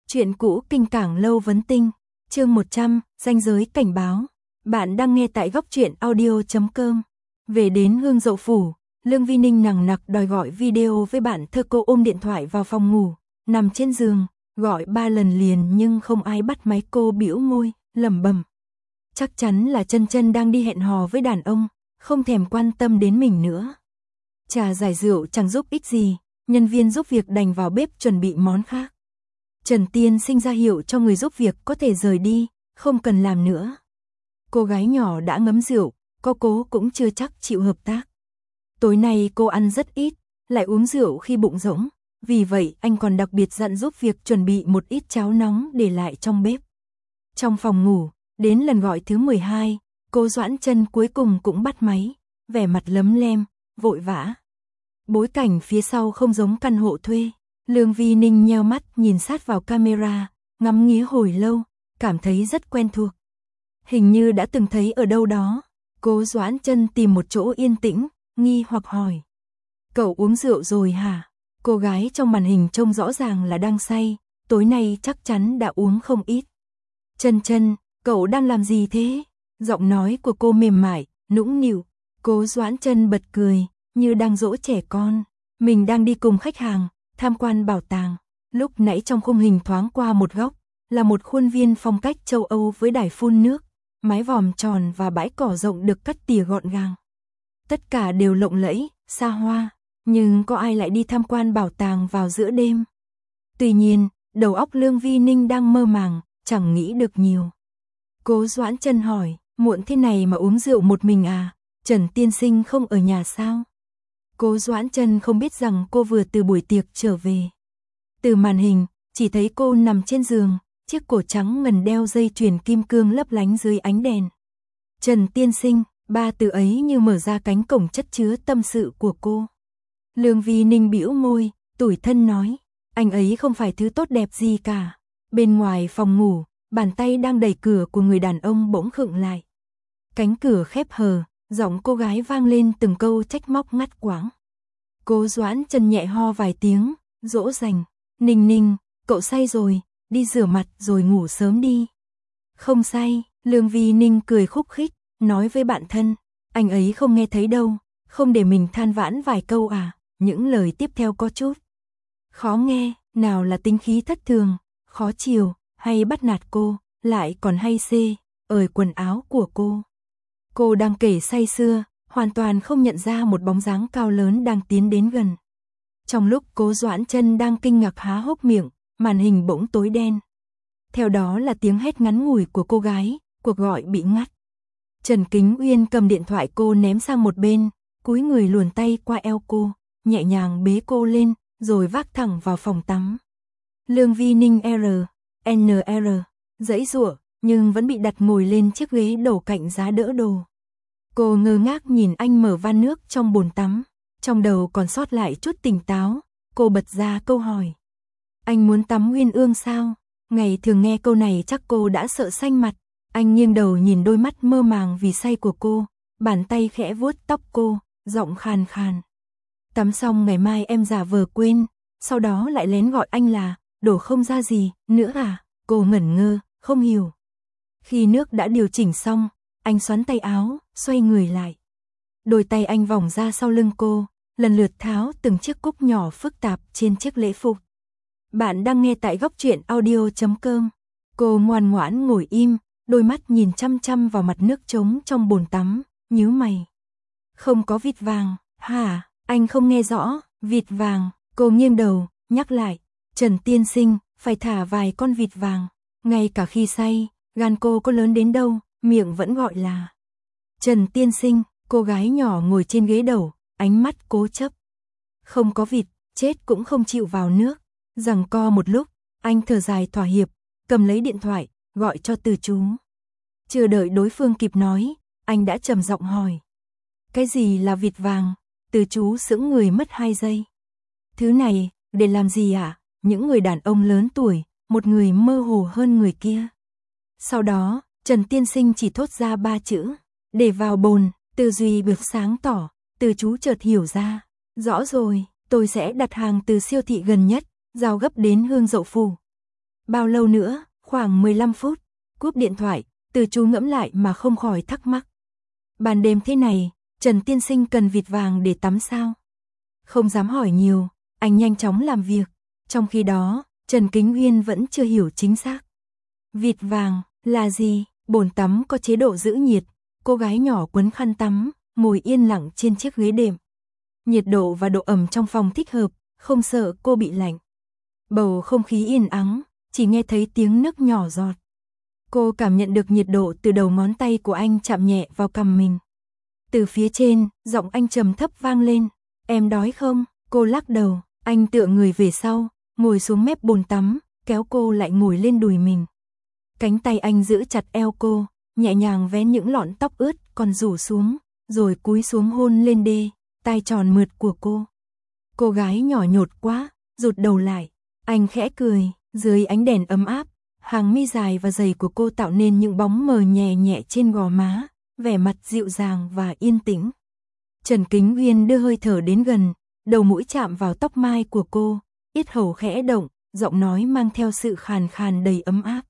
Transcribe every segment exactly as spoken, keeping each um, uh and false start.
Chuyện cũ kinh cảng lâu vấn tinh, chương một trăm, ranh giới cảnh báo. Bạn đang nghe tại góc truyện audio chấm com. Về đến Hương Dậu Phủ, Lương Vi Ninh nằng nặc đòi gọi video với bạn thơ. Cô ôm điện thoại vào phòng ngủ, nằm trên giường, gọi ba lần liền nhưng không ai bắt máy. Cô bĩu môi, lẩm bẩm. Chắc chắn là Chân Chân đang đi hẹn hò với đàn ông, không thèm quan tâm đến mình nữa. Trà giải rượu chẳng giúp ích gì, nhân viên giúp việc đành vào bếp chuẩn bị món khác. Trần Tiên Sinh ra hiệu cho người giúp việc có thể rời đi, không cần làm nữa. Cô gái nhỏ đã ngấm rượu, có cố cũng chưa chắc chịu hợp tác. Tối nay cô ăn rất ít, lại uống rượu khi bụng rỗng, vì vậy anh còn đặc biệt dặn giúp việc chuẩn bị một ít cháo nóng để lại trong bếp. Trong phòng ngủ, đến lần gọi thứ mười hai, cô Doãn Chân cuối cùng cũng bắt máy, vẻ mặt lấm lem, vội vã. Bối cảnh phía sau không giống căn hộ thuê. Lương Vi Ninh nheo mắt nhìn sát vào camera, ngắm nghía hồi lâu, cảm thấy rất quen thuộc. Hình như đã từng thấy ở đâu đó. Cô Doãn Chân tìm một chỗ yên tĩnh, nghi hoặc hỏi. Cậu uống rượu rồi hả? Cô gái trong màn hình trông rõ ràng là đang say, tối nay chắc chắn đã uống không ít. Chân Chân, cậu đang làm gì thế? Giọng nói của cô mềm mại, nũng nịu. Cô Doãn Chân bật cười, như đang dỗ trẻ con. Mình đang đi cùng khách hàng, tham quan bảo tàng. Lúc nãy trong khung hình thoáng qua một góc, là một khuôn viên phong cách châu Âu với đài phun nước, mái vòm tròn và bãi cỏ rộng được cắt tỉa gọn gàng. Tất cả đều lộng lẫy, xa hoa, nhưng có ai lại đi tham quan bảo tàng vào giữa đêm? Tuy nhiên, đầu óc Lương Vi Ninh đang mơ màng, chẳng nghĩ được nhiều. Cô Doãn Chân hỏi, muộn thế này mà uống rượu một mình à? Trần Tiên Sinh không ở nhà sao? Cô Doãn Chân không biết rằng cô vừa từ buổi tiệc trở về. Từ màn hình, chỉ thấy cô nằm trên giường, chiếc cổ trắng ngần đeo dây chuyền kim cương lấp lánh dưới ánh đèn. Trần Tiên Sinh, ba từ ấy như mở ra cánh cổng chất chứa tâm sự của cô. Lương Vi Ninh bĩu môi, tủi thân nói, anh ấy không phải thứ tốt đẹp gì cả. Bên ngoài phòng ngủ, bàn tay đang đẩy cửa của người đàn ông bỗng khựng lại. Cánh cửa khép hờ, giọng cô gái vang lên từng câu trách móc ngắt quãng. Cô Doãn Chân nhẹ ho vài tiếng, dỗ dành, Ninh Ninh, cậu say rồi, đi rửa mặt rồi ngủ sớm đi. Không say, Lương Vi Ninh cười khúc khích, nói với bạn thân, anh ấy không nghe thấy đâu, không để mình than vãn vài câu à? Những lời tiếp theo có chút khó nghe, nào là tính khí thất thường, khó chiều, hay bắt nạt cô, lại còn hay xê, ời quần áo của cô. Cô đang kể say sưa, hoàn toàn không nhận ra một bóng dáng cao lớn đang tiến đến gần. Trong lúc cô Doãn Chân đang kinh ngạc há hốc miệng, màn hình bỗng tối đen. Theo đó là tiếng hét ngắn ngủi của cô gái, cuộc gọi bị ngắt. Trần Kính Uyên cầm điện thoại cô ném sang một bên, cúi người luồn tay qua eo cô, nhẹ nhàng bế cô lên, rồi vác thẳng vào phòng tắm. Lương Vi Ninh R, N R, giãy giụa, nhưng vẫn bị đặt ngồi lên chiếc ghế đầu cạnh giá đỡ đồ. Cô ngơ ngác nhìn anh mở van nước trong bồn tắm, trong đầu còn sót lại chút tỉnh táo, cô bật ra câu hỏi. Anh muốn tắm Uyên Ương sao? Ngày thường nghe câu này chắc cô đã sợ xanh mặt. Anh nghiêng đầu nhìn đôi mắt mơ màng vì say của cô, bàn tay khẽ vuốt tóc cô, giọng khàn khàn. Tắm xong ngày mai em giả vờ quên, sau đó lại lén gọi anh là, đổ không ra gì, nữa à? Cô ngẩn ngơ, không hiểu. Khi nước đã điều chỉnh xong, anh xoắn tay áo, xoay người lại. Đôi tay anh vòng ra sau lưng cô, lần lượt tháo từng chiếc cúc nhỏ phức tạp trên chiếc lễ phục. Bạn đang nghe tại góc truyện audio chấm com. Cô ngoan ngoãn ngồi im, đôi mắt nhìn chăm chăm vào mặt nước trống trong bồn tắm, nhíu mày. Không có vịt vàng, hả? Anh không nghe rõ, vịt vàng. Cô nghiêng đầu, nhắc lại. Trần Tiên Sinh, phải thả vài con vịt vàng. Ngay cả khi say, gan cô có lớn đến đâu, miệng vẫn gọi là. Trần Tiên Sinh, cô gái nhỏ ngồi trên ghế đầu, ánh mắt cố chấp. Không có vịt, chết cũng không chịu vào nước. Giằng co một lúc, anh thở dài thỏa hiệp, cầm lấy điện thoại, gọi cho Từ Chú. Chưa đợi đối phương kịp nói, anh đã trầm giọng hỏi. Cái gì là vịt vàng? Từ Chú sững người mất hai giây. Thứ này, để làm gì ạ? À? Những người đàn ông lớn tuổi, một người mơ hồ hơn người kia. Sau đó, Trần Tiên Sinh chỉ thốt ra ba chữ, để vào bồn. Tư duy được sáng tỏ, Từ Chú chợt hiểu ra. Rõ rồi, tôi sẽ đặt hàng từ siêu thị gần nhất, giao gấp đến Hương Dậu Phủ. Bao lâu nữa? Khoảng mười lăm phút. Cúp điện thoại, Từ Chú ngẫm lại mà không khỏi thắc mắc. Ban đêm thế này, Trần tiên sinh cần vịt vàng để tắm sao? Không dám hỏi nhiều, anh nhanh chóng làm việc. Trong khi đó, Trần Kính Uyên vẫn chưa hiểu chính xác. Vịt vàng là gì? Bồn tắm có chế độ giữ nhiệt. Cô gái nhỏ quấn khăn tắm, ngồi yên lặng trên chiếc ghế đệm. Nhiệt độ và độ ẩm trong phòng thích hợp, không sợ cô bị lạnh. Bầu không khí yên ắng, chỉ nghe thấy tiếng nước nhỏ giọt. Cô cảm nhận được nhiệt độ từ đầu ngón tay của anh chạm nhẹ vào cằm mình. Từ phía trên, giọng anh trầm thấp vang lên. Em đói không? Cô lắc đầu, anh tựa người về sau, ngồi xuống mép bồn tắm, kéo cô lại ngồi lên đùi mình. Cánh tay anh giữ chặt eo cô, nhẹ nhàng vén những lọn tóc ướt còn rủ xuống, rồi cúi xuống hôn lên đê, tai tròn mượt của cô. Cô gái nhỏ nhột quá, rụt đầu lại. Anh khẽ cười, dưới ánh đèn ấm áp, hàng mi dài và dày của cô tạo nên những bóng mờ nhẹ nhẹ trên gò má, vẻ mặt dịu dàng và yên tĩnh. Trần Kính Uyên đưa hơi thở đến gần, đầu mũi chạm vào tóc mai của cô, yết hầu khẽ động, giọng nói mang theo sự khàn khàn đầy ấm áp.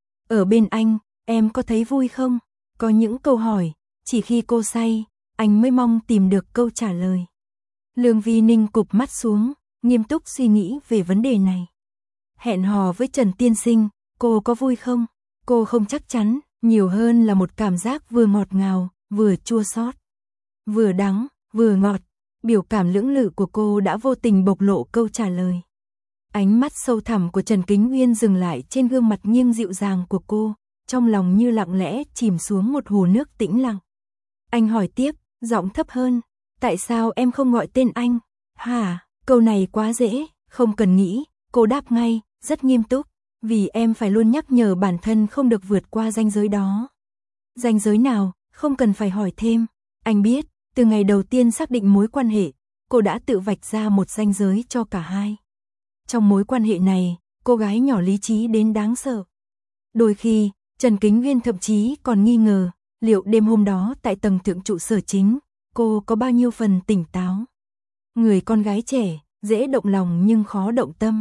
Ở bên anh, em có thấy vui không? Có những câu hỏi, chỉ khi cô say, anh mới mong tìm được câu trả lời. Lương Vi Ninh cụp mắt xuống, nghiêm túc suy nghĩ về vấn đề này. Hẹn hò với Trần tiên sinh, cô có vui không? Cô không chắc chắn, nhiều hơn là một cảm giác vừa ngọt ngào, vừa chua xót, vừa đắng, vừa ngọt. Biểu cảm lưỡng lự của cô đã vô tình bộc lộ câu trả lời. Ánh mắt sâu thẳm của Trần Kính Uyên dừng lại trên gương mặt nghiêng dịu dàng của cô, trong lòng như lặng lẽ chìm xuống một hồ nước tĩnh lặng. Anh hỏi tiếp, giọng thấp hơn, tại sao em không gọi tên anh? Hả, câu này quá dễ, không cần nghĩ, cô đáp ngay, rất nghiêm túc, vì em phải luôn nhắc nhở bản thân không được vượt qua ranh giới đó. Ranh giới nào, không cần phải hỏi thêm, anh biết, từ ngày đầu tiên xác định mối quan hệ, cô đã tự vạch ra một ranh giới cho cả hai. Trong mối quan hệ này, cô gái nhỏ lý trí đến đáng sợ. Đôi khi, Trần Kính Uyên thậm chí còn nghi ngờ, liệu đêm hôm đó tại tầng thượng trụ sở chính, cô có bao nhiêu phần tỉnh táo. Người con gái trẻ, dễ động lòng nhưng khó động tâm.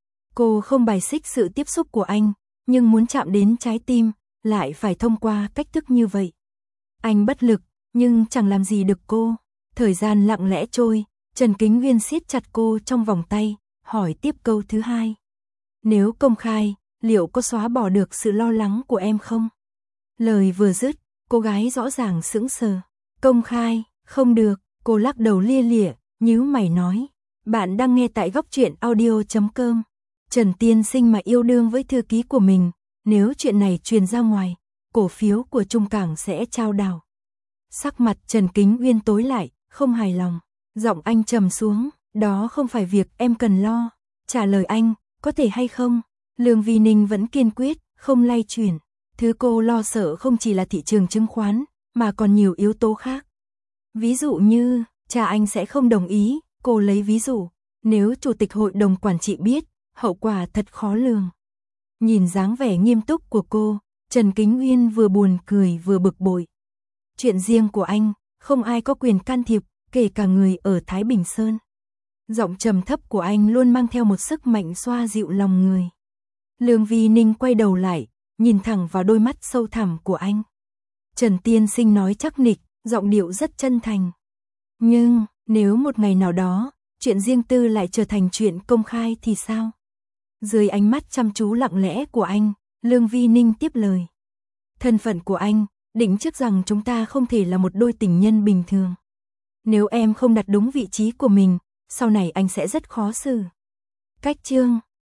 Cô không bài xích sự tiếp xúc của anh, nhưng muốn chạm đến trái tim, lại phải thông qua cách thức như vậy. Anh bất lực, nhưng chẳng làm gì được cô. Thời gian lặng lẽ trôi, Trần Kính Uyên siết chặt cô trong vòng tay, hỏi tiếp câu thứ hai. Nếu công khai, liệu có xóa bỏ được sự lo lắng của em không? Lời vừa dứt, cô gái rõ ràng sững sờ. Công khai, không được, cô lắc đầu lia lịa, nhíu mày nói. Bạn đang nghe tại góc truyện audio chấm com. Trần tiên sinh mà yêu đương với thư ký của mình, nếu chuyện này truyền ra ngoài, cổ phiếu của Trung Cảng sẽ chao đảo. Sắc mặt Trần Kính Uyên tối lại, không hài lòng. Giọng anh trầm xuống, đó không phải việc em cần lo. Trả lời anh, có thể hay không? Lương Vi Ninh vẫn kiên quyết, không lay chuyển. Thứ cô lo sợ không chỉ là thị trường chứng khoán, mà còn nhiều yếu tố khác. Ví dụ như, cha anh sẽ không đồng ý, cô lấy ví dụ. Nếu chủ tịch hội đồng quản trị biết, hậu quả thật khó lường. Nhìn dáng vẻ nghiêm túc của cô, Trần Kính Uyên vừa buồn cười vừa bực bội. Chuyện riêng của anh, không ai có quyền can thiệp, kể cả người ở Thái Bình Sơn. Giọng trầm thấp của anh luôn mang theo một sức mạnh xoa dịu lòng người. Lương Vi Ninh quay đầu lại, nhìn thẳng vào đôi mắt sâu thẳm của anh. Trần tiên sinh nói chắc nịch, giọng điệu rất chân thành. Nhưng, nếu một ngày nào đó, chuyện riêng tư lại trở thành chuyện công khai thì sao? Dưới ánh mắt chăm chú lặng lẽ của anh, Lương Vi Ninh tiếp lời. Thân phận của anh, định trước rằng chúng ta không thể là một đôi tình nhân bình thường. Nếu em không đặt đúng vị trí của mình, sau này anh sẽ rất khó xử. Cách chương